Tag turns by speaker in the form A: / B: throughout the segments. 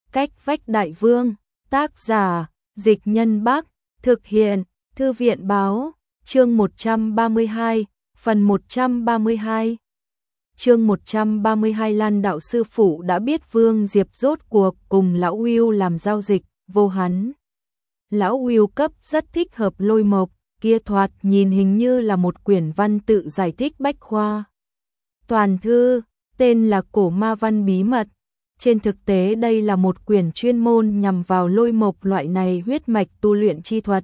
A: Cách vách đại vương, tác giả, Dịch Nhân Bắc, thực hiện, Thư viện báo, chương 132, phần 132. Chương 132 Lan đạo sư phụ đã biết Vương Diệp rốt cuộc cùng lão Will làm giao dịch, vô hắn. Lão Will cấp rất thích hợp Lôi Mộc, kia thoạt nhìn hình như là một quyển văn tự giải thích bách khoa. Toàn thư, tên là Cổ Ma Văn Bí Mật. Trên thực tế đây là một quyển chuyên môn nhằm vào Lôi Mộc loại này huyết mạch tu luyện chi thuật.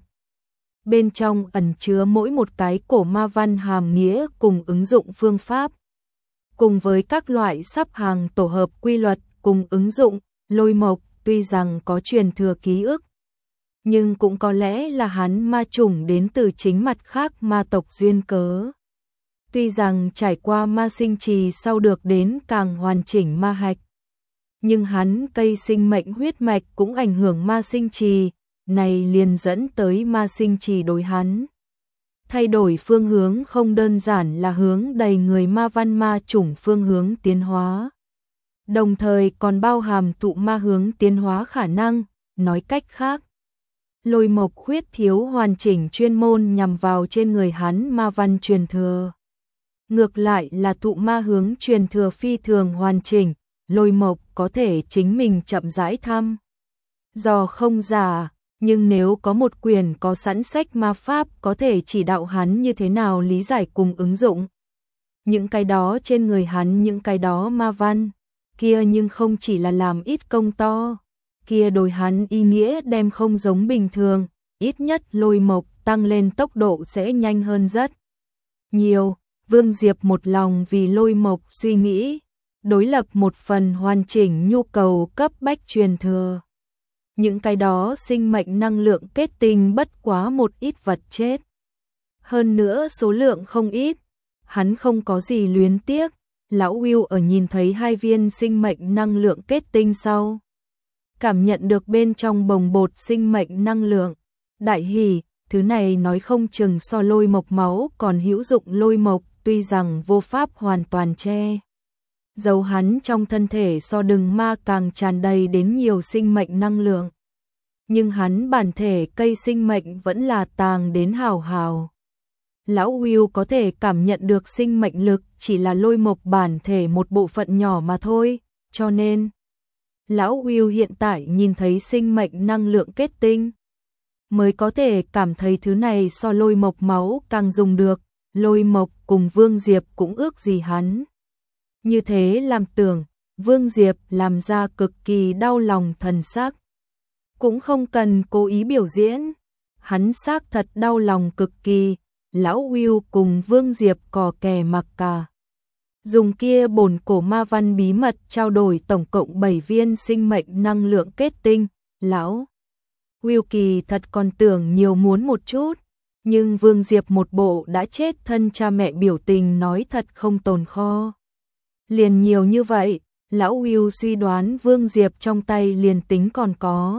A: Bên trong ẩn chứa mỗi một cái cổ ma văn hàm nghĩa cùng ứng dụng phương pháp. Cùng với các loại sắp hàng tổ hợp quy luật cùng ứng dụng, Lôi Mộc tuy rằng có truyền thừa ký ức, nhưng cũng có lẽ là hắn ma chủng đến từ chính mặt khác ma tộc duyên cớ. Tuy rằng trải qua ma sinh trì sau được đến càng hoàn chỉnh ma hạch, nhưng hắn cây sinh mệnh huyết mạch cũng ảnh hưởng ma sinh trì, này liền dẫn tới ma sinh trì đối hắn. Thay đổi phương hướng không đơn giản là hướng đầy người ma văn ma chủng phương hướng tiến hóa, đồng thời còn bao hàm tụ ma hướng tiến hóa khả năng, nói cách khác. Lôi Mộc khuyết thiếu hoàn chỉnh chuyên môn nhằm vào trên người hắn ma văn truyền thừa. Ngược lại là tụ ma hướng truyền thừa phi thường hoàn chỉnh, Lôi Mộc có thể chính mình chậm rãi thăm dò không giả, nhưng nếu có một quyển có sẵn sách ma pháp có thể chỉ đạo hắn như thế nào lý giải cùng ứng dụng những cái đó trên người hắn, những cái đó ma văn, kia nhưng không chỉ là làm ít công to, kia đối hắn ý nghĩa đem không giống bình thường, ít nhất Lôi Mộc tăng lên tốc độ sẽ nhanh hơn rất nhiều. Vương Diệp một lòng vì Lôi Mộc suy nghĩ, đối lập một phần hoàn chỉnh nhu cầu cấp bách truyền thừa. Những cái đó sinh mệnh năng lượng kết tinh bất quá một ít vật chết. Hơn nữa số lượng không ít, hắn không có gì luyến tiếc. Lão Will ở nhìn thấy 2 viên sinh mệnh năng lượng kết tinh sau, cảm nhận được bên trong bồng bột sinh mệnh năng lượng, đại hỉ, thứ này nói không chừng so Lôi Mộc máu còn hữu dụng. Lôi Mộc tuy rằng vô pháp hoàn toàn che giấu hắn trong thân thể so đừng ma càng tràn đầy đến nhiều sinh mệnh năng lượng, nhưng hắn bản thể cây sinh mệnh vẫn là tàng đến hào hào. Lão Will có thể cảm nhận được sinh mệnh lực chỉ là Lôi Mộc bản thể một bộ phận nhỏ mà thôi, cho nên Lão Will hiện tại nhìn thấy sinh mệnh năng lượng kết tinh, mới có thể cảm thấy thứ này so Lôi Mộc máu càng dùng được. Lôi Mộc cùng Vương Diệp cũng ước gì hắn như thế làm tưởng, Vương Diệp làm ra cực kỳ đau lòng thần sắc. Cũng không cần cố ý biểu diễn, hắn xác thật đau lòng cực kỳ. Lão Will cùng Vương Diệp cò kè mặc cả, dùng kia bổn cổ ma văn bí mật trao đổi tổng cộng 7 viên sinh mệnh năng lượng kết tinh. Lão Will kỳ thật còn tưởng nhiều muốn một chút, nhưng Vương Diệp một bộ đã chết thân cha mẹ biểu tình nói thật không tồn kho. Liền nhiều như vậy, Lão Will suy đoán Vương Diệp trong tay liền tính còn có,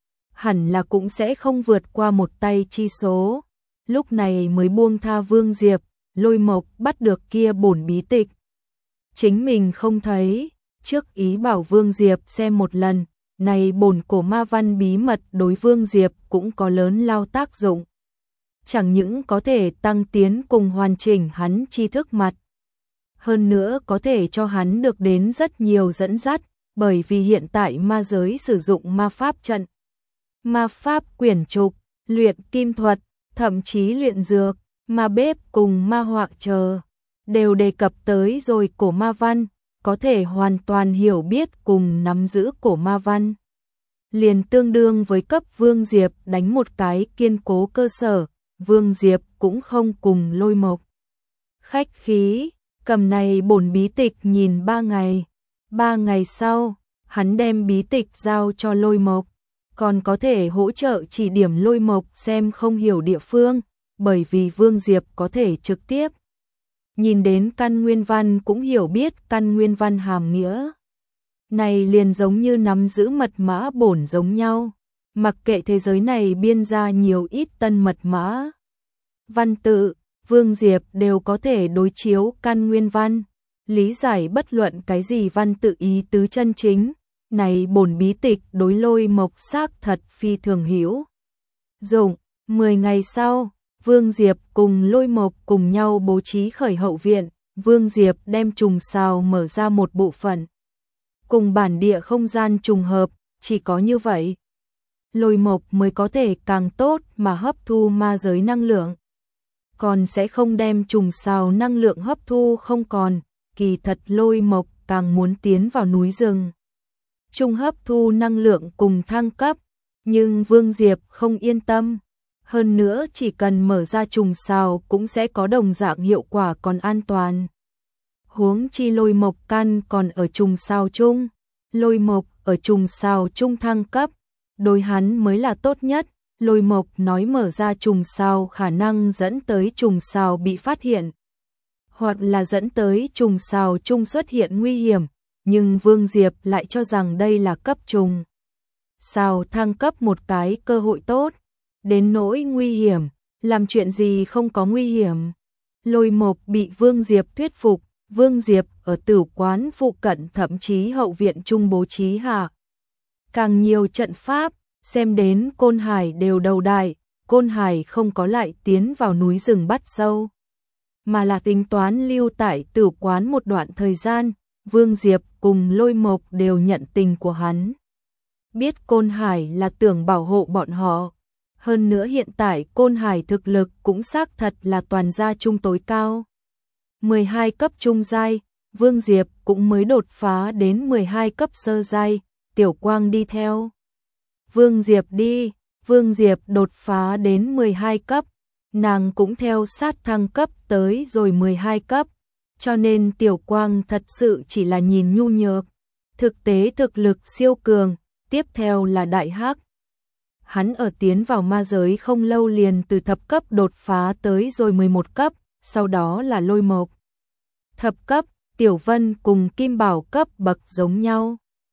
A: hẳn là cũng sẽ không vượt qua một tay chi số. Lúc này mới buông tha Vương Diệp. Lôi Mộc bắt được kia bổn bí tịch, chính mình không thấy, trước ý bảo Vương Diệp xem một lần. Này bổn cổ ma văn bí mật đối Vương Diệp cũng có lớn lao tác dụng, chẳng những có thể tăng tiến cùng hoàn chỉnh hắn tri thức mặt, hơn nữa có thể cho hắn được đến rất nhiều dẫn dắt, bởi vì hiện tại ma giới sử dụng ma pháp trận, ma pháp quyển trục, luyện kim thuật, thậm chí luyện dược, ma bếp cùng ma họa chờ, đều đề cập tới rồi cổ ma văn, có thể hoàn toàn hiểu biết cùng nắm giữ cổ ma văn, liền tương đương với cấp Vương Diệp đánh một cái kiên cố cơ sở. Vương Diệp cũng không cùng Lôi Mộc khách khí, cầm này bổn bí tịch nhìn 3 ngày. 3 ngày sau, hắn đem bí tịch giao cho Lôi Mộc, còn có thể hỗ trợ chỉ điểm Lôi Mộc xem không hiểu địa phương, bởi vì Vương Diệp có thể trực tiếp nhìn đến căn nguyên văn cũng hiểu biết căn nguyên văn hàm nghĩa. Này liền giống như nắm giữ mật mã bổn giống nhau, mặc kệ thế giới này biên ra nhiều ít tân mật mã văn tự, Vương Diệp đều có thể đối chiếu căn nguyên văn, lý giải bất luận cái gì văn tự ý tứ chân chính. Này bổn bí tịch đối Lôi Mộc xác thật phi thường hữu dụng. 10 ngày sau, Vương Diệp cùng Lôi Mộc cùng nhau bố trí khởi hậu viện. Vương Diệp đem trùng sào mở ra một bộ phận, cùng bản địa không gian trùng hợp, chỉ có như vậy Lôi Mộc mới có thể càng tốt mà hấp thu ma giới năng lượng. Còn sẽ không đem trùng sào năng lượng hấp thu không còn, kỳ thật Lôi Mộc càng muốn tiến vào núi rừng trung hấp thu năng lượng cùng thăng cấp, nhưng Vương Diệp không yên tâm. Hơn nữa chỉ cần mở ra trùng sào cũng sẽ có đồng dạng hiệu quả còn an toàn. Huống chi Lôi Mộc căn còn ở trùng sào chung, Lôi Mộc ở trùng sào chung thăng cấp, đối hắn mới là tốt nhất. Lôi Mộc nói mở ra trùng sào khả năng dẫn tới trùng sào bị phát hiện, hoặc là dẫn tới trùng sào chung xuất hiện nguy hiểm, nhưng Vương Diệp lại cho rằng đây là cấp trùng sào thăng cấp một cái cơ hội tốt. Đến nỗi nguy hiểm, làm chuyện gì không có nguy hiểm. Lôi Mộc bị Vương Diệp thuyết phục, Vương Diệp ở tử quán phụ cận thậm chí hậu viện trung bố trí hạ càng nhiều trận pháp, xem đến Côn Hải đều đầu đại. Côn Hải không có lại tiến vào núi rừng bắt sâu, mà là tính toán lưu tại tử quán một đoạn thời gian. Vương Diệp cùng Lôi Mộc đều nhận tình của hắn, biết Côn Hải là tưởng bảo hộ bọn họ. Hơn nữa hiện tại Côn Hải thực lực cũng xác thật là toàn gia trung tối cao. 12 cấp trung giai, Vương Diệp cũng mới đột phá đến 12 cấp sơ giai, Tiểu Quang đi theo. Vương Diệp đột phá đến 12 cấp, nàng cũng theo sát thăng cấp tới rồi 12 cấp, cho nên Tiểu Quang thật sự chỉ là nhìn nhu nhược, thực tế thực lực siêu cường. Tiếp theo là Đại Hắc. Hắn ở tiến vào ma giới không lâu liền từ thập cấp đột phá tới rồi 11 cấp, sau đó là Lôi Mộc. Thập cấp, Tiểu Vân cùng Kim Bảo cấp bậc giống nhau,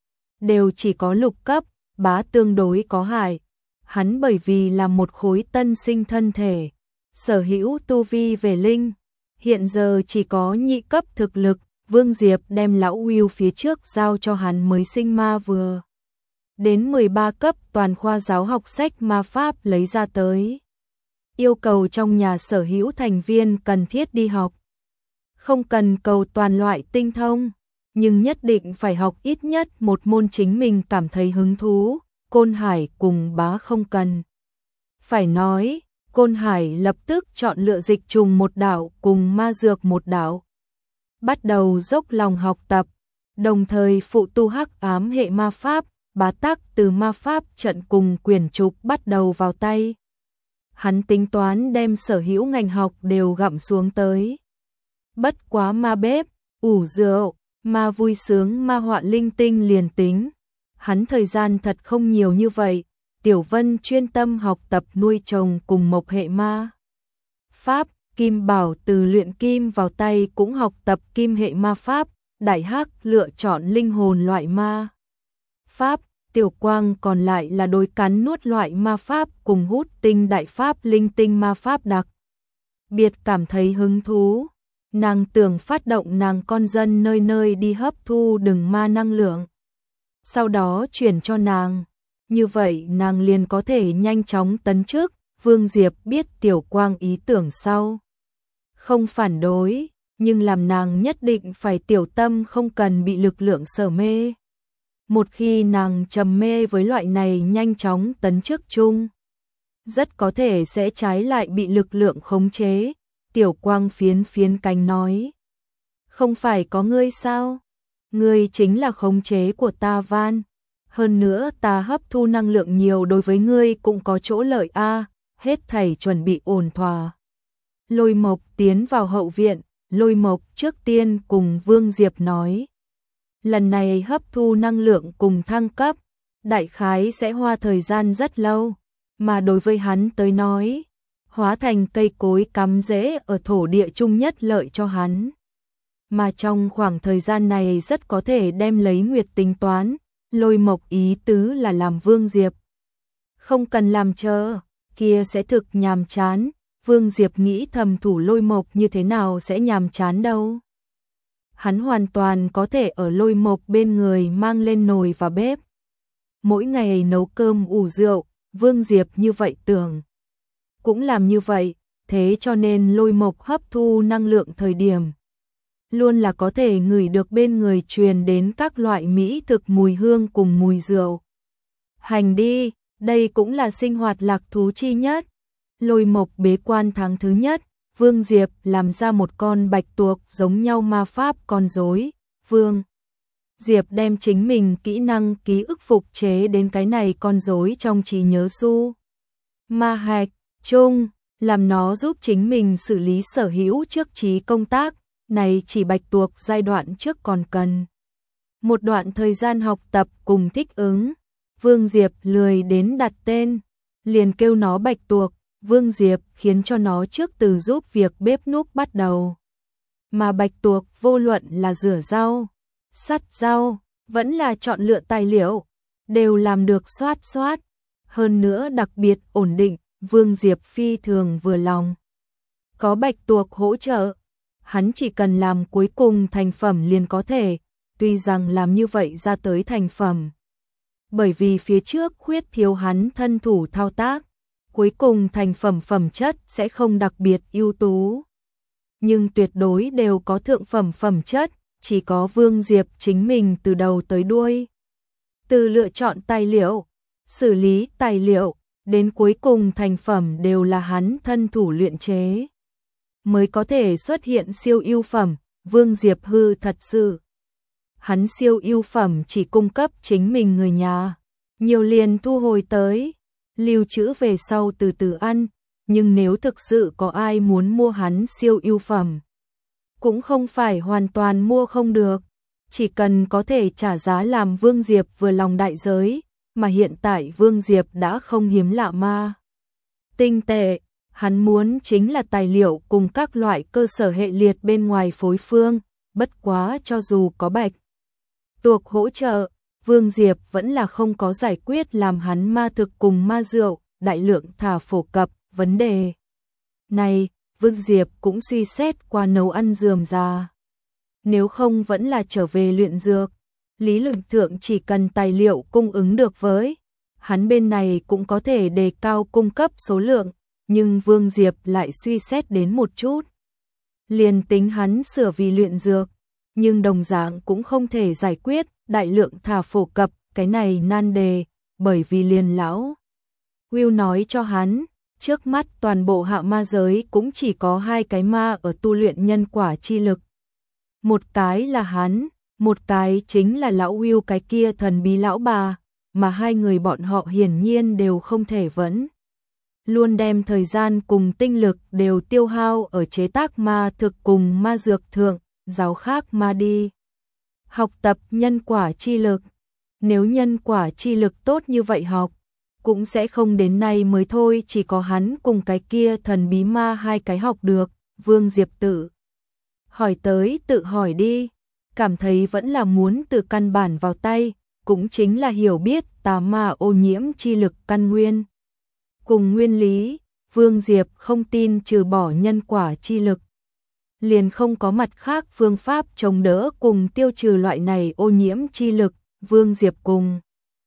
A: đều chỉ có lục cấp. Bá tương đối có hại, hắn bởi vì là một khối tân sinh thân thể, sở hữu tu vi về linh, hiện giờ chỉ có nhị cấp thực lực. Vương Diệp đem lão Hưu phía trước giao cho hắn mới sinh ma vừa đến 13 cấp toàn khoa giáo học sách ma pháp lấy ra tới, yêu cầu trong nhà sở hữu thành viên cần thiết đi học, không cần cầu toàn loại tinh thông, nhưng nhất định phải học ít nhất một môn chính mình cảm thấy hứng thú. Côn Hải cùng Bá không cần phải nói, Côn Hải lập tức chọn lựa dịch trùng một đạo cùng ma dược một đạo, bắt đầu dốc lòng học tập, đồng thời phụ tu hắc ám hệ ma pháp. Bá tắc từ ma pháp trận cùng quyển trục bắt đầu vào tay. Hắn tính toán đem sở hữu ngành học đều gặm xuống tới. Bất quá ma bếp, ủ rượu, ma vui sướng, ma họa linh tinh liền tính. Hắn thời gian thật không nhiều như vậy. Tiểu Vân chuyên tâm học tập nuôi trồng cùng mộc hệ ma pháp. Kim Bảo từ luyện kim vào tay cũng học tập kim hệ ma pháp. Đại Hắc lựa chọn linh hồn loại ma pháp. Tiểu Quang còn lại là đối cắn nuốt loại ma pháp cùng hút tinh đại pháp linh tinh ma pháp đặc biệt cảm thấy hứng thú. Nàng tưởng phát động nàng con dân nơi nơi đi hấp thu đừng ma năng lượng, sau đó chuyển cho nàng, như vậy nàng liền có thể nhanh chóng tấn chức. Vương Diệp biết Tiểu Quang ý tưởng sau, không phản đối, nhưng làm nàng nhất định phải tiểu tâm không cần bị lực lượng sở mê. Một khi nàng trầm mê với loại này nhanh chóng tấn chức chung, rất có thể sẽ trái lại bị lực lượng khống chế. Tiểu Quang phiến phiến cánh nói, không phải có ngươi sao? Ngươi chính là khống chế của ta Van. Hơn nữa ta hấp thu năng lượng nhiều đối với ngươi cũng có chỗ lợi a. Hết thảy chuẩn bị ổn thỏa. Lôi Mộc tiến vào hậu viện, Lôi Mộc trước tiên cùng Vương Diệp nói, lần này hấp thu năng lượng cùng thăng cấp, đại khái sẽ hoa thời gian rất lâu, mà đối với hắn tới nói, hóa thành cây cối cắm rễ ở thổ địa chung nhất lợi cho hắn. Mà trong khoảng thời gian này rất có thể đem lấy nguyệt tính toán. Lôi Mộc ý tứ là làm Vương Diệp không cần làm chờ, kia sẽ thực nhàm chán. Vương Diệp nghĩ thầm thủ Lôi Mộc như thế nào sẽ nhàm chán đâu. hắn hoàn toàn có thể ở Lôi Mộc bên người mang lên nồi và bếp. Mỗi ngày nấu cơm ủ rượu, Vương Diệp như vậy tưởng. Cũng làm như vậy, thế cho nên Lôi Mộc hấp thu năng lượng thời điểm. Luôn là có thể ngửi được bên người truyền đến các loại mỹ thực mùi hương cùng mùi rượu. Hành đi, đây cũng là sinh hoạt lạc thú chi nhất. Lôi Mộc bế quan tháng thứ nhất, Vương Diệp làm ra một con bạch tuộc giống nhau ma pháp con rối. Vương Diệp đem chính mình kỹ năng ký ức phục chế đến cái này con rối trong trí nhớ su. Ma hạch chung, làm nó giúp chính mình xử lý sở hữu trước trí công tác, này chỉ bạch tuộc giai đoạn trước còn cần một đoạn thời gian học tập cùng thích ứng. Vương Diệp lười đến đặt tên, liền kêu nó bạch tuộc. Vương Diệp khiến cho nó trước từ giúp việc bếp núc bắt đầu. Mà bạch tuộc vô luận là rửa rau, sắt rau, vẫn là chọn lựa tài liệu, đều làm được xoát xoát. Hơn nữa đặc biệt ổn định, Vương Diệp phi thường vừa lòng. Có bạch tuộc hỗ trợ, hắn chỉ cần làm cuối cùng thành phẩm liền có thể, tuy rằng làm như vậy ra tới thành phẩm. Bởi vì phía trước khuyết thiếu hắn thân thủ thao tác, cuối cùng thành phẩm phẩm chất sẽ không đặc biệt ưu tú. Nhưng tuyệt đối đều có thượng phẩm phẩm chất, chỉ có Vương Diệp chính mình từ đầu tới đuôi. Từ lựa chọn tài liệu, xử lý tài liệu, đến cuối cùng thành phẩm đều là hắn thân thủ luyện chế. Mới có thể xuất hiện siêu ưu phẩm, Vương Diệp hư thật sự. Hắn siêu ưu phẩm chỉ cung cấp chính mình người nhà, nhiều liền thu hồi tới, lưu trữ về sau từ từ ăn, nhưng nếu thực sự có ai muốn mua hắn siêu ưu phẩm, cũng không phải hoàn toàn mua không được, chỉ cần có thể trả giá làm Vương Diệp vừa lòng đại giới, mà hiện tại Vương Diệp đã không hiếm lạ ma tinh tệ, hắn muốn chính là tài liệu cùng các loại cơ sở hệ liệt bên ngoài phối phương, bất quá cho dù có bạch tuộc hỗ trợ, Vương Diệp vẫn là không có giải quyết làm hắn ma thực cùng ma rượu, đại lượng thả phổ cập, vấn đề này, Vương Diệp cũng suy xét qua nấu ăn rườm rà. Nếu không vẫn là trở về luyện dược, lý luận thượng chỉ cần tài liệu cung ứng được với, hắn bên này cũng có thể đề cao cung cấp số lượng, nhưng Vương Diệp lại suy xét đến một chút. Liền tính hắn sửa vì luyện dược, nhưng đồng dạng cũng không thể giải quyết đại lượng thả phổ cập cái này nan đề, bởi vì liền lão Will nói cho hắn, trước mắt toàn bộ hạ ma giới cũng chỉ có 2 cái ma ở tu luyện nhân quả chi lực. Một cái là hắn, một cái chính là lão Will cái kia thần bí lão bà, mà 2 người bọn họ hiển nhiên đều không thể vẫn. Luôn đem thời gian cùng tinh lực đều tiêu hao ở chế tác ma thực cùng ma dược thượng, giáo khác ma đi. Học tập nhân quả chi lực, nếu nhân quả chi lực tốt như vậy học, cũng sẽ không đến nay mới thôi, chỉ có hắn cùng cái kia thần bí ma 2 cái học được. Vương Diệp tự hỏi tới tự hỏi đi, cảm thấy vẫn là muốn từ căn bản vào tay, cũng chính là hiểu biết tà ma ô nhiễm chi lực căn nguyên. Cùng nguyên lý, Vương Diệp không tin trừ bỏ nhân quả chi lực, liền không có mặt khác phương pháp chống đỡ cùng tiêu trừ loại này ô nhiễm chi lực. Vương Diệp cùng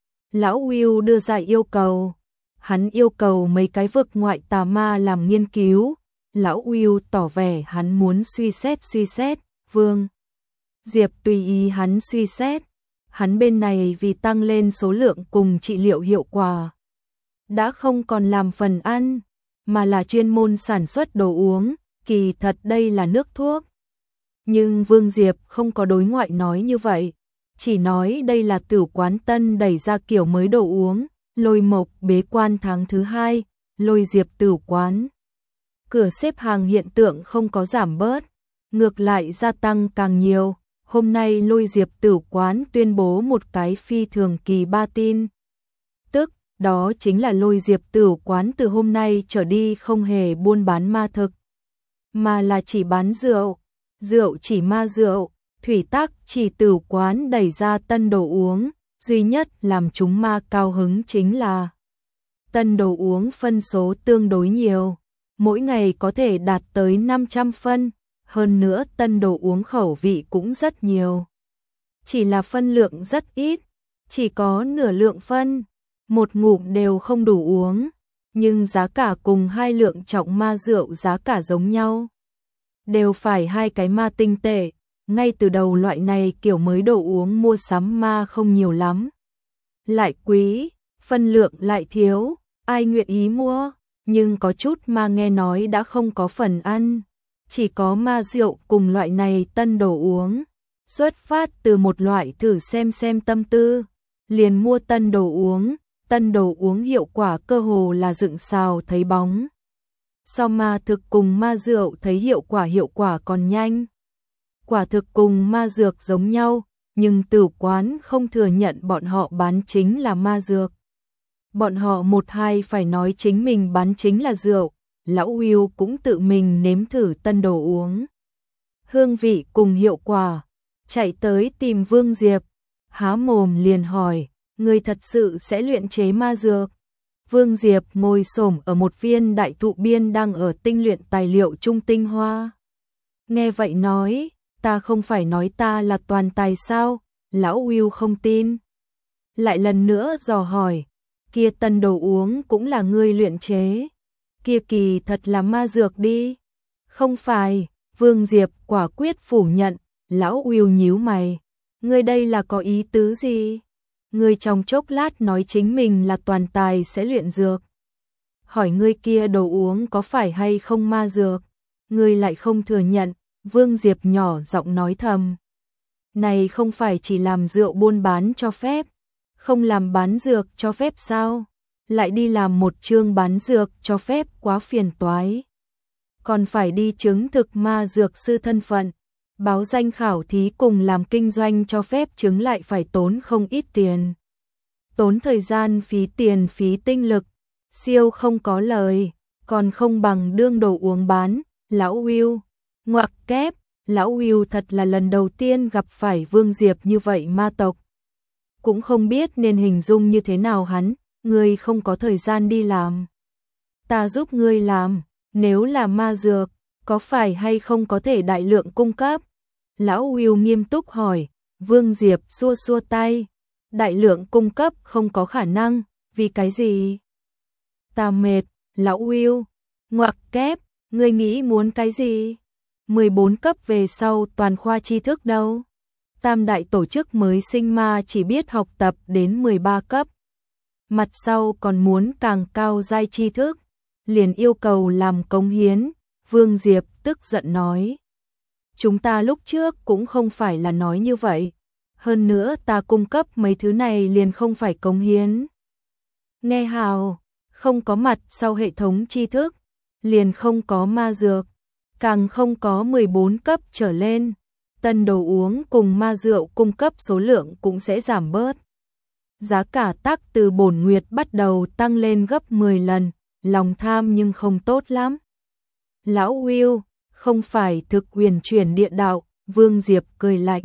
A: lão Will đưa ra yêu cầu, hắn yêu cầu mấy cái vực ngoại tà ma làm nghiên cứu, lão Will tỏ vẻ hắn muốn suy xét, Vương Diệp tùy ý hắn suy xét, hắn bên này vì tăng lên số lượng cùng trị liệu hiệu quả, đã không còn làm phần ăn, mà là chuyên môn sản xuất đồ uống, kỳ thật đây là nước thuốc. Nhưng Vương Diệp không có đối ngoại nói như vậy, chỉ nói đây là Tử Quán tân đẩy ra kiểu mới đồ uống. Lôi Mộc bế quan tháng thứ 2, Lôi Diệp Tử Quán. Cửa xếp hàng hiện tượng không có giảm bớt, ngược lại gia tăng càng nhiều. Hôm nay Lôi Diệp Tử Quán tuyên bố một cái phi thường kỳ ba tin. Tức, đó chính là Lôi Diệp Tử Quán từ hôm nay trở đi không hề buôn bán ma thực, mà là chỉ bán rượu, rượu chỉ ma rượu, thủy tắc chỉ Tử Quán đẩy ra tân đồ uống. Duy nhất làm chúng ma cao hứng chính là tân đồ uống phân số tương đối nhiều, mỗi ngày có thể đạt tới 500 phân, hơn nữa tân đồ uống khẩu vị cũng rất nhiều. Chỉ là phân lượng rất ít, chỉ có nửa lượng phân, một ngụm đều không đủ uống, nhưng giá cả cùng 2 lượng trọng ma rượu giá cả giống nhau. Đều phải 2 cái ma tinh tệ, ngay từ đầu loại này kiểu mới đồ uống mua sắm ma không nhiều lắm. Lại quý, phân lượng lại thiếu, ai nguyện ý mua, nhưng có chút ma nghe nói đã không có phần ăn, chỉ có ma rượu cùng loại này tân đồ uống. Xuất phát từ một loại thử xem tâm tư, liền mua tân đồ uống hiệu quả cơ hồ là dựng xào thấy bóng. So ma thực cùng ma rượu thấy hiệu quả còn nhanh. Quả thực cùng ma dược giống nhau, nhưng tử quán không thừa nhận bọn họ bán chính là ma dược. Bọn họ một hai phải nói chính mình bán chính là rượu, lão Will cũng tự mình nếm thử tân đồ uống. Hương vị cùng hiệu quả, chạy tới tìm Vương Diệp, há mồm liền hỏi, người thật sự sẽ luyện chế ma dược? Vương Diệp ngồi xổm ở một viên đại thụ biên đang ở tinh luyện tài liệu trung tinh hoa. Nghe vậy nói, ta không phải nói ta là toàn tài sao? Lão Will không tin. Lại lần nữa dò hỏi, kia tân đồ uống cũng là ngươi luyện chế. Kia kỳ thật là ma dược đi. Không phải, Vương Diệp quả quyết phủ nhận. Lão Will nhíu mày, ngươi đây là có ý tứ gì? Ngươi trong chốc lát nói chính mình là toàn tài sẽ luyện dược. Hỏi ngươi kia đồ uống có phải hay không ma dược? Ngươi lại không thừa nhận, Vương Diệp nhỏ giọng nói thầm. Này không phải chỉ làm rượu buôn bán cho phép, không làm bán dược cho phép sao? Lại đi làm một chương bán dược cho phép quá phiền toái. Còn phải đi chứng thực ma dược sư thân phận. Báo danh khảo thí cùng làm kinh doanh cho phép chứng lại phải tốn không ít tiền. Tốn thời gian phí tiền phí tinh lực, siêu không có lời, còn không bằng đương đồ uống bán. Lão Will, ngoặc kép, Lão Will thật là lần đầu tiên gặp phải Vương Diệp như vậy ma tộc. Cũng không biết nên hình dung như thế nào hắn, ngươi không có thời gian đi làm. Ta giúp ngươi làm, nếu là ma dược, có phải hay không có thể đại lượng cung cấp? Lão Will nghiêm túc hỏi, Vương Diệp xua xua tay, đại lượng cung cấp không có khả năng, vì cái gì? Ta mệt, Lão Will, ngoặc kép, ngươi nghĩ muốn cái gì? 14 cấp về sau toàn khoa tri thức đâu? Tam đại tổ chức mới sinh ma chỉ biết học tập đến 13 cấp. Mặt sau còn muốn càng cao giai tri thức, liền yêu cầu làm cống hiến, Vương Diệp tức giận nói. Chúng ta lúc trước cũng không phải là nói như vậy. Hơn nữa ta cung cấp mấy thứ này liền không phải cống hiến. Nghe hào, không có mặt sau hệ thống tri thức, liền không có ma dược, càng không có 14 cấp trở lên. Tân đồ uống cùng ma rượu cung cấp số lượng cũng sẽ giảm bớt. Giá cả tác từ bổn nguyệt bắt đầu tăng lên gấp 10 lần, lòng tham nhưng không tốt lắm. Lão Will, không phải thực huyền chuyển địa đạo, Vương Diệp cười lạnh.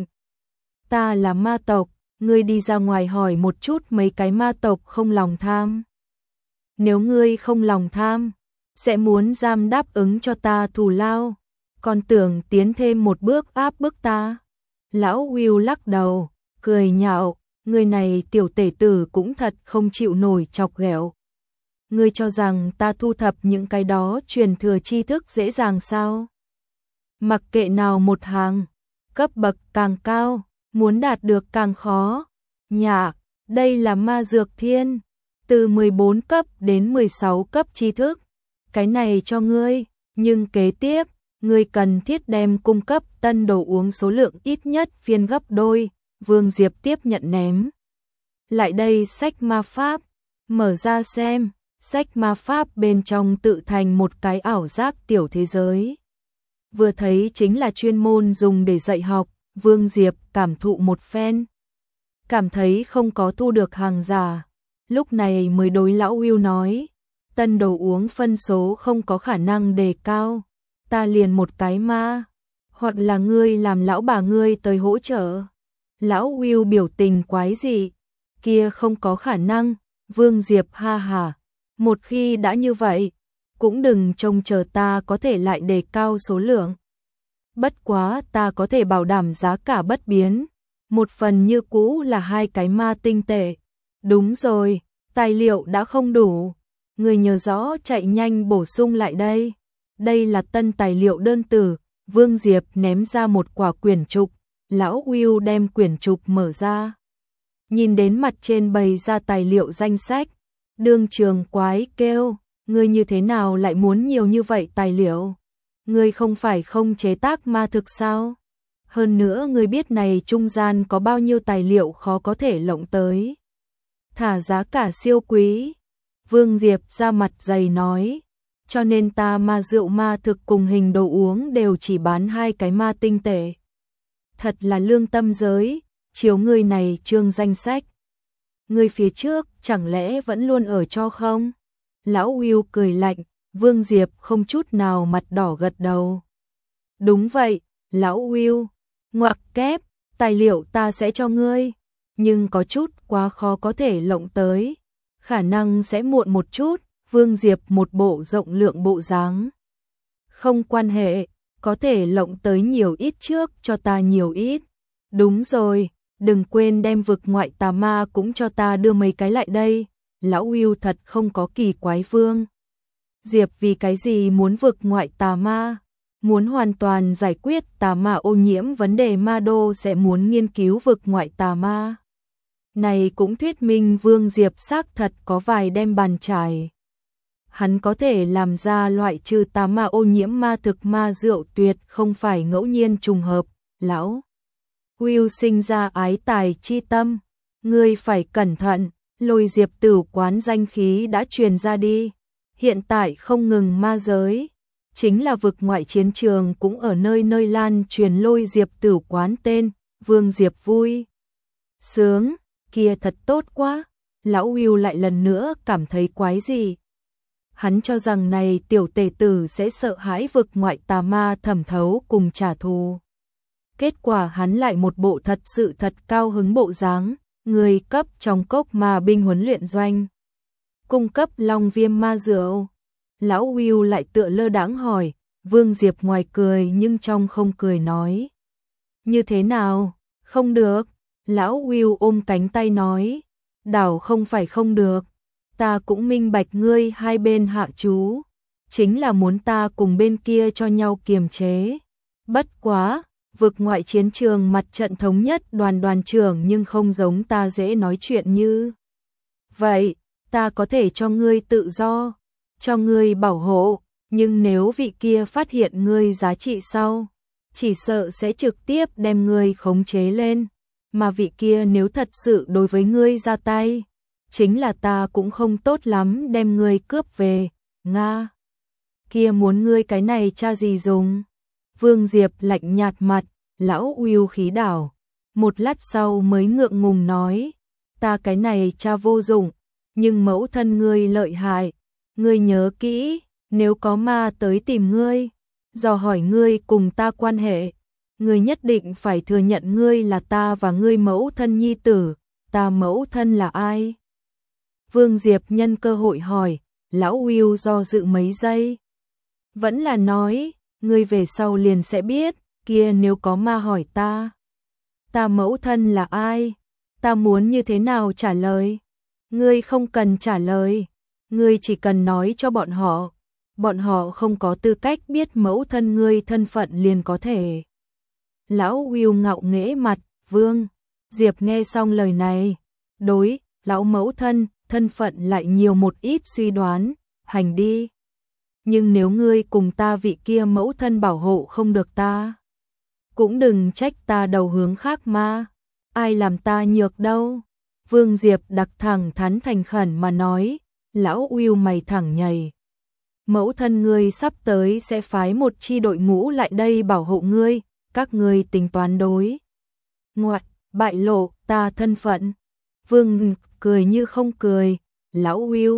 A: Ta là ma tộc, ngươi đi ra ngoài hỏi một chút mấy cái ma tộc không lòng tham. Nếu ngươi không lòng tham, sẽ muốn giam đáp ứng cho ta thù lao, còn tưởng tiến thêm một bước áp bức ta. Lão Will lắc đầu, cười nhạo, người này tiểu tể tử cũng thật không chịu nổi chọc ghẹo. Ngươi cho rằng ta thu thập những cái đó truyền thừa tri thức dễ dàng sao? Mặc kệ nào một hàng, cấp bậc càng cao, muốn đạt được càng khó. Nhạc, đây là ma dược thiên, từ 14 cấp đến 16 cấp tri thức. Cái này cho ngươi, nhưng kế tiếp, ngươi cần thiết đem cung cấp tân đồ uống số lượng ít nhất phiên gấp đôi. Vương Diệp tiếp nhận ném. Lại đây sách ma pháp, mở ra xem, sách ma pháp bên trong tự thành một cái ảo giác tiểu thế giới. Vừa thấy chính là chuyên môn dùng để dạy học, Vương Diệp cảm thụ một phen. Cảm thấy không có thu được hàng giả, lúc này mới đối Lão Will nói, tân đồ uống phân số không có khả năng đề cao, ta liền một cái ma, hoặc là ngươi làm lão bà ngươi tới hỗ trợ. Lão Will biểu tình quái dị, kia không có khả năng. Vương Diệp ha hả, một khi đã như vậy, cũng đừng trông chờ ta có thể lại đề cao số lượng. Bất quá ta có thể bảo đảm giá cả bất biến. Một phần như cũ là 2 cái ma tinh tệ. Đúng rồi, tài liệu đã không đủ. Người nhớ rõ chạy nhanh bổ sung lại đây. Đây là tân tài liệu đơn tử. Vương Diệp ném ra một quả quyển trục. Lão Will đem quyển trục mở ra. Nhìn đến mặt trên bày ra tài liệu danh sách. Đương Trường Quái kêu, ngươi như thế nào lại muốn nhiều như vậy tài liệu? Ngươi không phải không chế tác ma thực sao? Hơn nữa ngươi biết này trung gian có bao nhiêu tài liệu khó có thể lộng tới. Thả giá cả siêu quý. Vương Diệp ra mặt dày nói. Cho nên ta ma rượu ma thực cùng hình đồ uống đều chỉ bán 2 cái ma tinh tệ. Thật là lương tâm giới, chiếu ngươi này trương danh sách. Ngươi phía trước chẳng lẽ vẫn luôn ở cho không? Lão Will cười lạnh, Vương Diệp không chút nào mặt đỏ gật đầu. Đúng vậy, Lão Will, ngoặc kép, tài liệu ta sẽ cho ngươi, nhưng có chút quá khó có thể lộng tới. Khả năng sẽ muộn một chút, Vương Diệp một bộ rộng lượng bộ dáng. Không quan hệ, có thể lộng tới nhiều ít trước cho ta nhiều ít. Đúng rồi, đừng quên đem vực ngoại tà ma cũng cho ta đưa mấy cái lại đây. Lão Will thật không có kỳ quái. Vương Diệp vì cái gì muốn vực ngoại tà ma? Muốn hoàn toàn giải quyết tà ma ô nhiễm vấn đề ma đô sẽ muốn nghiên cứu vực ngoại tà ma. Này cũng thuyết minh Vương Diệp xác thật có vài đem bàn chải. Hắn có thể làm ra loại trừ tà ma ô nhiễm ma thực ma rượu tuyệt không phải ngẫu nhiên trùng hợp. Lão Will sinh ra ái tài chi tâm. Ngươi phải cẩn thận, Lôi Diệp tử quán danh khí đã truyền ra đi. Hiện tại không ngừng ma giới, chính là vực ngoại chiến trường cũng ở nơi nơi lan truyền Lôi Diệp tử quán tên. Vương Diệp vui sướng, kia thật tốt quá. Lão Will lại lần nữa cảm thấy quái gì. Hắn cho rằng này tiểu tể tử sẽ sợ hãi vực ngoại tà ma thẩm thấu cùng trả thù. Kết quả hắn lại một bộ thật sự thật cao hứng bộ dáng, người cấp trong cốc ma binh huấn luyện doanh. Cung cấp long viêm ma rượu. Lão Will lại tựa lơ đãng hỏi, Vương Diệp ngoài cười nhưng trong không cười nói. Như thế nào? Không được. Lão Will ôm cánh tay nói, đảo không phải không được. Ta cũng minh bạch ngươi hai bên hạ chú, chính là muốn ta cùng bên kia cho nhau kiềm chế. Bất quá, vực ngoại chiến trường mặt trận thống nhất đoàn trưởng nhưng không giống ta dễ nói chuyện như. Vậy, ta có thể cho ngươi tự do, cho ngươi bảo hộ, nhưng nếu vị kia phát hiện ngươi giá trị sau, chỉ sợ sẽ trực tiếp đem ngươi khống chế lên, mà vị kia nếu thật sự đối với ngươi ra tay, chính là ta cũng không tốt lắm đem ngươi cướp về. Nga, kia muốn ngươi cái này cha gì dùng? Vương Diệp lạnh nhạt mặt, lão Will khí đảo, một lát sau mới ngượng ngùng nói, ta cái này cha vô dụng, nhưng mẫu thân ngươi lợi hại, ngươi nhớ kỹ, nếu có ma tới tìm ngươi, dò hỏi ngươi cùng ta quan hệ, ngươi nhất định phải thừa nhận ngươi là ta và ngươi mẫu thân nhi tử. Ta mẫu thân là ai? Vương Diệp nhân cơ hội hỏi, lão Will do dự mấy giây. Vẫn là nói, ngươi về sau liền sẽ biết, kia nếu có ma hỏi ta. Ta mẫu thân là ai? Ta muốn như thế nào trả lời? Ngươi không cần trả lời, ngươi chỉ cần nói cho bọn họ không có tư cách biết mẫu thân ngươi thân phận liền có thể. Lão Will ngạo nghễ mặt, Vương Diệp nghe xong lời này, đối lão mẫu thân phận lại nhiều một ít suy đoán, hành đi. Nhưng nếu ngươi cùng ta vị kia mẫu thân bảo hộ không được ta, cũng đừng trách ta đầu hướng khác ma, ai làm ta nhược đâu. Vương Diệp đặc thẳng thắn thành khẩn mà nói, lão Will mày thẳng nhảy. Mẫu thân ngươi sắp tới sẽ phái một chi đội ngũ lại đây bảo hộ ngươi, các ngươi tính toán đối ngoại bại lộ ta thân phận. Vương cười như không cười, lão Will,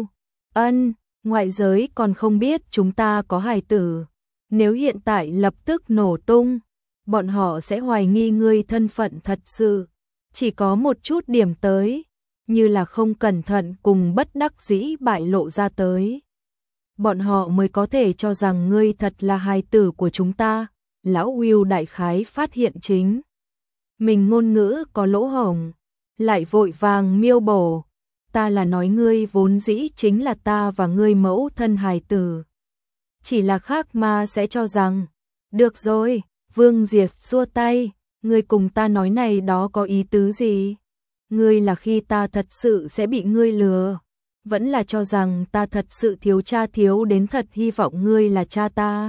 A: ngoại giới còn không biết chúng ta có hài tử, nếu hiện tại lập tức nổ tung, bọn họ sẽ hoài nghi ngươi thân phận thật sự, chỉ có một chút điểm tới, như là không cẩn thận cùng bất đắc dĩ bại lộ ra tới. Bọn họ mới có thể cho rằng ngươi thật là hài tử của chúng ta. lão Will đại khái phát hiện chính mình ngôn ngữ có lỗ hổng, lại vội vàng miêu bổ, ta là nói ngươi vốn dĩ chính là ta và ngươi mẫu thân hài tử. Chỉ là khác ma sẽ cho rằng, được rồi, Vương Diệp xua tay, ngươi cùng ta nói này đó có ý tứ gì? Ngươi là khi ta thật sự sẽ bị ngươi lừa, vẫn là cho rằng ta thật sự thiếu cha thiếu đến thật hy vọng ngươi là cha ta.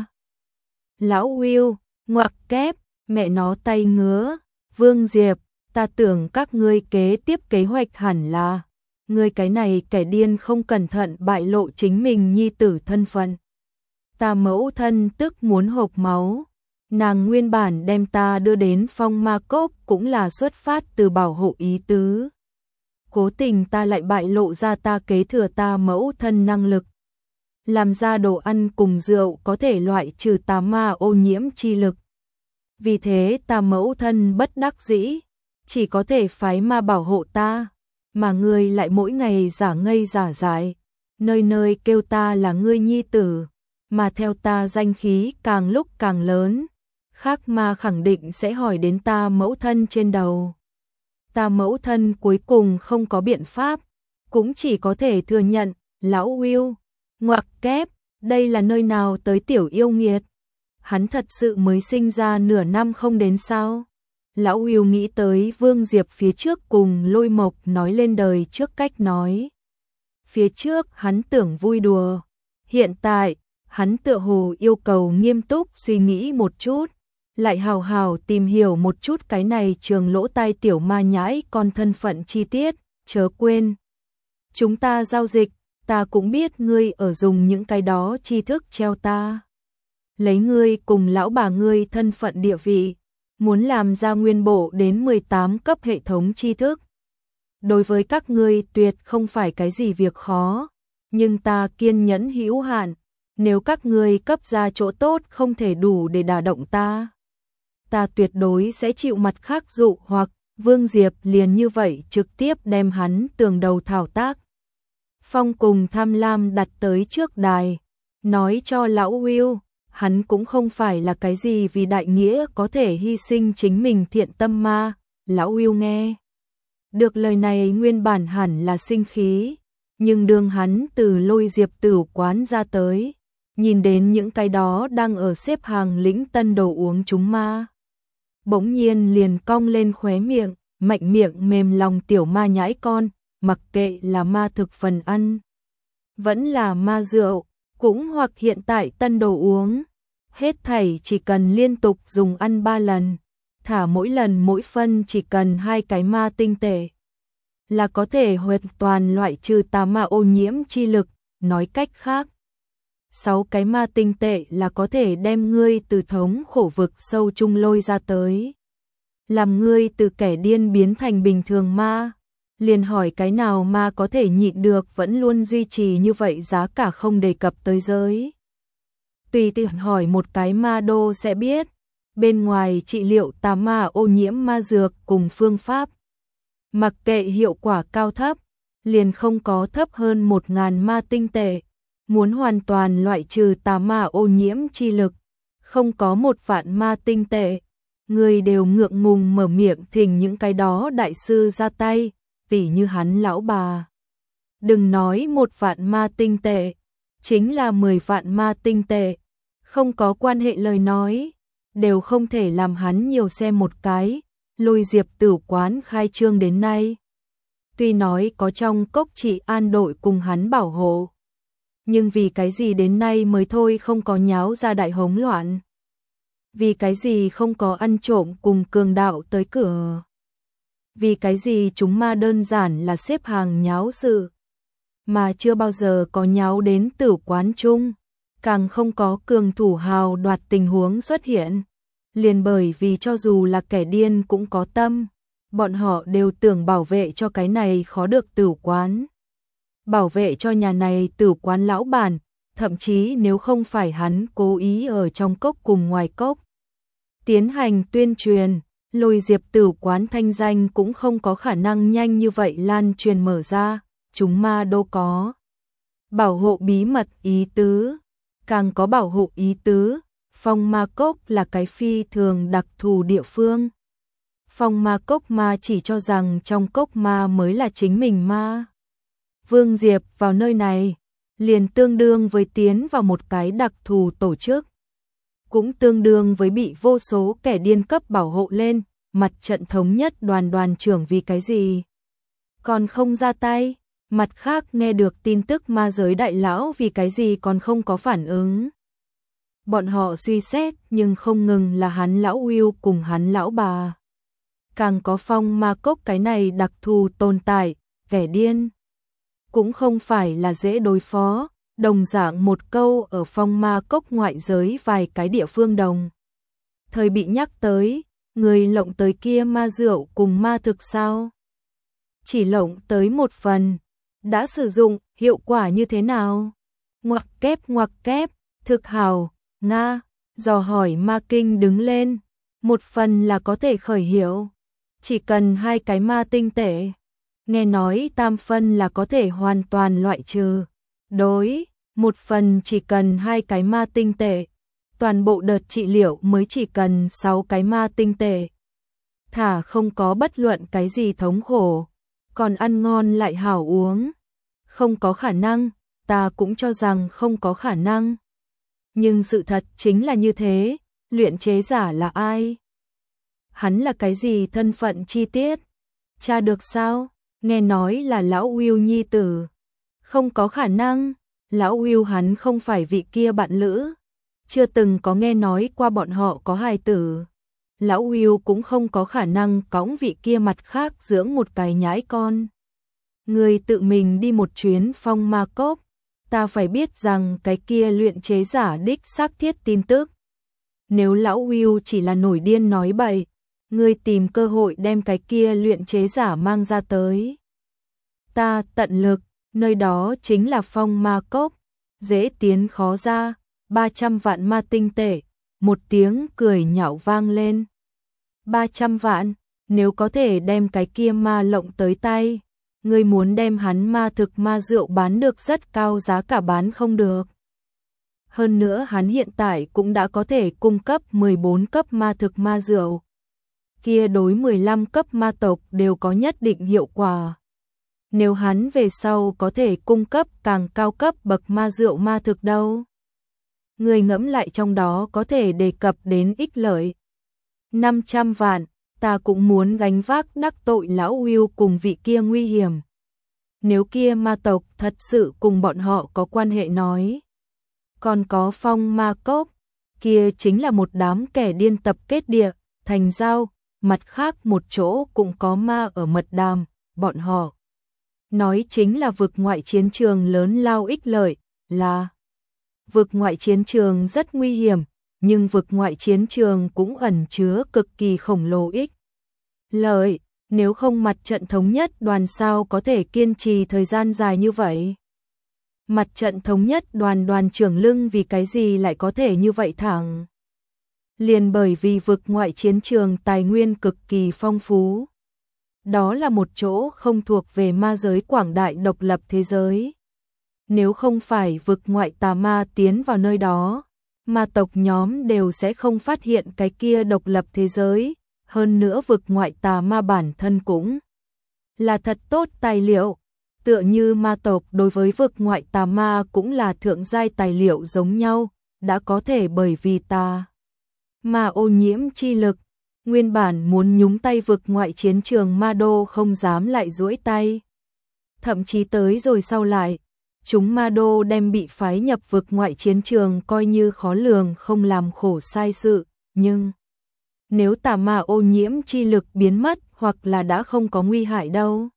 A: Lão Will, ngoặc kép, mẹ nó tay ngứa, Vương Diệp, ta tưởng các ngươi kế tiếp kế hoạch hẳn là, ngươi cái này kẻ điên không cẩn thận bại lộ chính mình nhi tử thân phận. Ta mẫu thân tức muốn hộc máu, nàng nguyên bản đem ta đưa đến phong ma cốc cũng là xuất phát từ bảo hộ ý tứ. Cố tình ta lại bại lộ ra ta kế thừa ta mẫu thân năng lực. Làm ra đồ ăn cùng rượu có thể loại trừ tà ma ô nhiễm chi lực. Vì thế ta mẫu thân bất đắc dĩ, chỉ có thể phái ma bảo hộ ta, mà ngươi lại mỗi ngày giả ngây giả dại, nơi nơi kêu ta là ngươi nhi tử, mà theo ta danh khí càng lúc càng lớn, khác ma khẳng định sẽ hỏi đến ta mẫu thân trên đầu. Ta mẫu thân cuối cùng không có biện pháp, cũng chỉ có thể thừa nhận, lão Will, ngoặc kép, đây là nơi nào tới tiểu yêu nghiệt. Hắn thật sự mới sinh ra nửa năm không đến sao. Lão Will nghĩ tới Vương Diệp phía trước cùng Lôi Mộc nói lên đời trước cách nói. Phía trước hắn tưởng vui đùa, hiện tại hắn tựa hồ yêu cầu nghiêm túc suy nghĩ một chút, lại hào hào tìm hiểu một chút cái này trường lỗ tai tiểu ma nhãi con thân phận chi tiết, chớ quên. Chúng ta giao dịch, ta cũng biết ngươi ở dùng những cái đó tri thức treo ta. Lấy ngươi cùng lão bà ngươi thân phận địa vị, muốn làm ra nguyên bộ đến 18 cấp hệ thống tri thức. Đối với các ngươi tuyệt không phải cái gì việc khó, nhưng ta kiên nhẫn hữu hạn, nếu các ngươi cấp ra chỗ tốt không thể đủ để đả động ta, ta tuyệt đối sẽ chịu mặt khác dụ hoặc. Vương Diệp liền như vậy trực tiếp đem hắn tường đầu thao tác. Phong cùng tham lam đặt tới trước đài, nói cho lão Will, hắn cũng không phải là cái gì vì đại nghĩa có thể hy sinh chính mình thiện tâm ma. Lão Will nghe được lời này nguyên bản hẳn là sinh khí, nhưng đương hắn từ Lôi Diệp tử quán ra tới, nhìn đến những cái đó đang ở xếp hàng lĩnh tân đồ uống chúng ma, bỗng nhiên liền cong lên khóe miệng, mạnh miệng mềm lòng tiểu ma nhãi con, mặc kệ là ma thực phần ăn, vẫn là ma rượu, cũng hoặc hiện tại tân đồ uống, hết thảy chỉ cần liên tục dùng ăn 3 lần, thả mỗi lần mỗi phân chỉ cần 2 cái ma tinh tệ, là có thể hoàn toàn loại trừ tà ma ô nhiễm chi lực, nói cách khác. 6 cái ma tinh tệ là có thể đem ngươi từ thống khổ vực sâu chung lôi ra tới. Làm ngươi từ kẻ điên biến thành bình thường ma. Liền hỏi cái nào ma có thể nhịn được vẫn luôn duy trì như vậy giá cả không đề cập tới giới. Tùy tiện hỏi một cái ma đô sẽ biết. Bên ngoài trị liệu tà ma ô nhiễm ma dược cùng phương pháp. Mặc kệ hiệu quả cao thấp, liền không có thấp hơn 1000 ma tinh tệ. Muốn hoàn toàn loại trừ tà ma ô nhiễm chi lực, không có 1 vạn ma tinh tệ. Người đều ngượng ngùng mở miệng thỉnh những cái đó đại sư ra tay, tỉ như hắn lão bà. Đừng nói 1 vạn ma tinh tệ, chính là 10 vạn ma tinh tệ, không có quan hệ lời nói, đều không thể làm hắn nhiều xem một cái. Lôi Diệp tử quán khai trương đến nay, tuy nói có trong cốc trị an đội cùng hắn bảo hộ, nhưng vì cái gì đến nay mới thôi không có nháo ra đại hống loạn? Vì cái gì không có ăn trộm cùng cường đạo tới cửa? Vì cái gì chúng ma đơn giản là xếp hàng nháo sự, mà chưa bao giờ có nháo đến tử quán chung, càng không có cường thủ hào đoạt tình huống xuất hiện. Liền bởi vì cho dù là kẻ điên cũng có tâm, bọn họ đều tưởng bảo vệ cho cái này khó được tử quán. Bảo vệ cho nhà này tử quán lão bản, thậm chí nếu không phải hắn cố ý ở trong cốc cùng ngoài cốc tiến hành tuyên truyền, Lôi Diệp tử quán thanh danh cũng không có khả năng nhanh như vậy lan truyền mở ra. Chúng ma đô có bảo hộ bí mật ý tứ, càng có bảo hộ ý tứ, Phong Ma Cốc là cái phi thường đặc thù địa phương. Phong Ma Cốc ma chỉ cho rằng trong cốc ma mới là chính mình ma. Vương Diệp vào nơi này, liền tương đương với tiến vào một cái đặc thù tổ chức. Cũng tương đương với bị vô số kẻ điên cấp bảo hộ lên, mặt trận thống nhất đoàn trưởng vì cái gì? Còn không ra tay, mặt khác nghe được tin tức ma giới đại lão vì cái gì còn không có phản ứng. Bọn họ suy xét nhưng không ngừng là hắn lão Will cùng hắn lão bà. Càng có Phong Ma Cốc cái này đặc thù tồn tại, kẻ điên. Cũng không phải là dễ đối phó, đồng dạng một câu ở Phong Ma Cốc ngoại giới vài cái địa phương đồng. Thời bị nhắc tới, người lộng tới kia ma rượu cùng ma thực sao? Chỉ lộng tới một phần, đã sử dụng, hiệu quả như thế nào? Ngoặc kép, thực hào, Nga, dò hỏi ma kinh đứng lên, một phần là có thể khởi hiệu, chỉ cần 2 cái ma tinh tệ. Nghe nói tam phân là có thể hoàn toàn loại trừ. Đối, một phần chỉ cần 2 cái ma tinh tệ. Toàn bộ đợt trị liệu mới chỉ cần 6 cái ma tinh tệ. Thả không có bất luận cái gì thống khổ. Còn ăn ngon lại hảo uống. Không có khả năng, ta cũng cho rằng không có khả năng. Nhưng sự thật chính là như thế, luyện chế giả là ai? Hắn là cái gì thân phận chi tiết? Tra được sao? Nghe nói là lão Will nhi tử. Không có khả năng, lão Will hắn không phải vị kia bạn lữ. Chưa từng có nghe nói qua bọn họ có hài tử. Lão Will cũng không có khả năng cõng vị kia mặt khác dưỡng một cái nhãi con. Người tự mình đi một chuyến Phong Ma Cốc, ta phải biết rằng cái kia luyện chế giả đích xác thiết tin tức. Nếu lão Will chỉ là nổi điên nói bậy, ngươi tìm cơ hội đem cái kia luyện chế giả mang ra tới. Ta tận lực, nơi đó chính là Phong Ma Cốc, dễ tiến khó ra, 300 vạn ma tinh tệ, một tiếng cười nhạo vang lên. 300 vạn, nếu có thể đem cái kia ma lộng tới tay, ngươi muốn đem hắn ma thực ma rượu bán được rất cao giá cả bán không được. Hơn nữa hắn hiện tại cũng đã có thể cung cấp 14 cấp ma thực ma rượu. Kia đối 15 cấp ma tộc đều có nhất định hiệu quả. Nếu hắn về sau có thể cung cấp càng cao cấp bậc ma rượu ma thực đâu. Người ngẫm lại trong đó có thể đề cập đến ích lợi. 500 vạn, ta cũng muốn gánh vác đắc tội lão Will cùng vị kia nguy hiểm. Nếu kia ma tộc thật sự cùng bọn họ có quan hệ nói. Còn có Phong Ma Cốc, kia chính là một đám kẻ điên tập kết địa, thành giao, mặt khác một chỗ cũng có ma ở mật đàm, bọn họ. Nói chính là vực ngoại chiến trường lớn lao ích lợi, là vực ngoại chiến trường rất nguy hiểm, nhưng vực ngoại chiến trường cũng ẩn chứa cực kỳ khổng lồ ích lợi, nếu không mặt trận thống nhất đoàn sao có thể kiên trì thời gian dài như vậy. Mặt trận thống nhất đoàn trưởng lưng vì cái gì lại có thể như vậy thẳng? Liền bởi vì vực ngoại chiến trường tài nguyên cực kỳ phong phú. Đó là một chỗ không thuộc về ma giới quảng đại độc lập thế giới. Nếu không phải vực ngoại tà ma tiến vào nơi đó, ma tộc nhóm đều sẽ không phát hiện cái kia độc lập thế giới. Hơn nữa vực ngoại tà ma bản thân cũng là thật tốt tài liệu. Tựa như ma tộc đối với vực ngoại tà ma cũng là thượng giai tài liệu giống nhau, đã có thể bởi vì tà ma ô nhiễm chi lực, nguyên bản muốn nhúng tay vực ngoại chiến trường ma đô không dám lại duỗi tay. Thậm chí tới rồi sau lại, chúng ma đô đem bị phái nhập vực ngoại chiến trường coi như khó lường không làm khổ sai sự, nhưng nếu tà ma ô nhiễm chi lực biến mất hoặc là đã không có nguy hại đâu.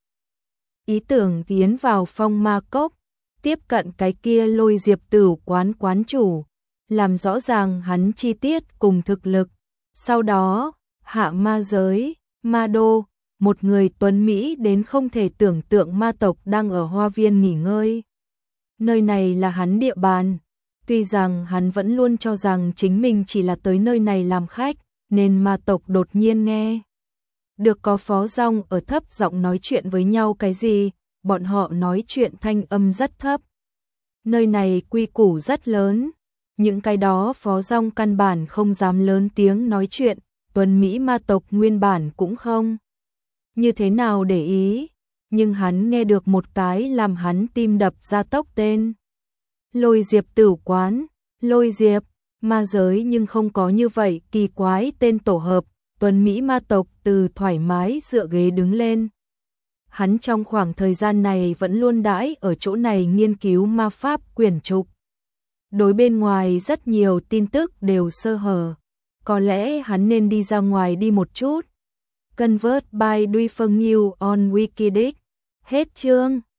A: Ý tưởng tiến vào Phong Ma Cốc, tiếp cận cái kia Lôi Diệp Tửu quán chủ, làm rõ ràng hắn chi tiết cùng thực lực. Sau đó, hạ ma giới, ma đô, một người tuấn Mỹ đến không thể tưởng tượng ma tộc đang ở hoa viên nghỉ ngơi. Nơi này là hắn địa bàn, tuy rằng hắn vẫn luôn cho rằng chính mình chỉ là tới nơi này làm khách, nên ma tộc đột nhiên nghe được có phó dòng ở thấp giọng nói chuyện với nhau cái gì, bọn họ nói chuyện thanh âm rất thấp. Nơi này quy củ rất lớn, Những cái đó Phó Dong căn bản không dám lớn tiếng nói chuyện, Tuấn Mỹ ma tộc nguyên bản cũng không như thế nào để ý, nhưng hắn nghe được một cái làm hắn tim đập ra tốc tên. Lôi Diệp Tử quán, Lôi Diệp, ma giới nhưng không có như vậy kỳ quái tên tổ hợp. Tuấn Mỹ ma tộc từ thoải mái dựa ghế đứng lên. Hắn trong khoảng thời gian này vẫn luôn đãi ở chỗ này nghiên cứu ma pháp quyển trục. Đối bên ngoài rất nhiều tin tức đều sơ hở. Có lẽ hắn nên đi ra ngoài đi một chút. Convert by Duy Phân New on Wikidic. Hết chương.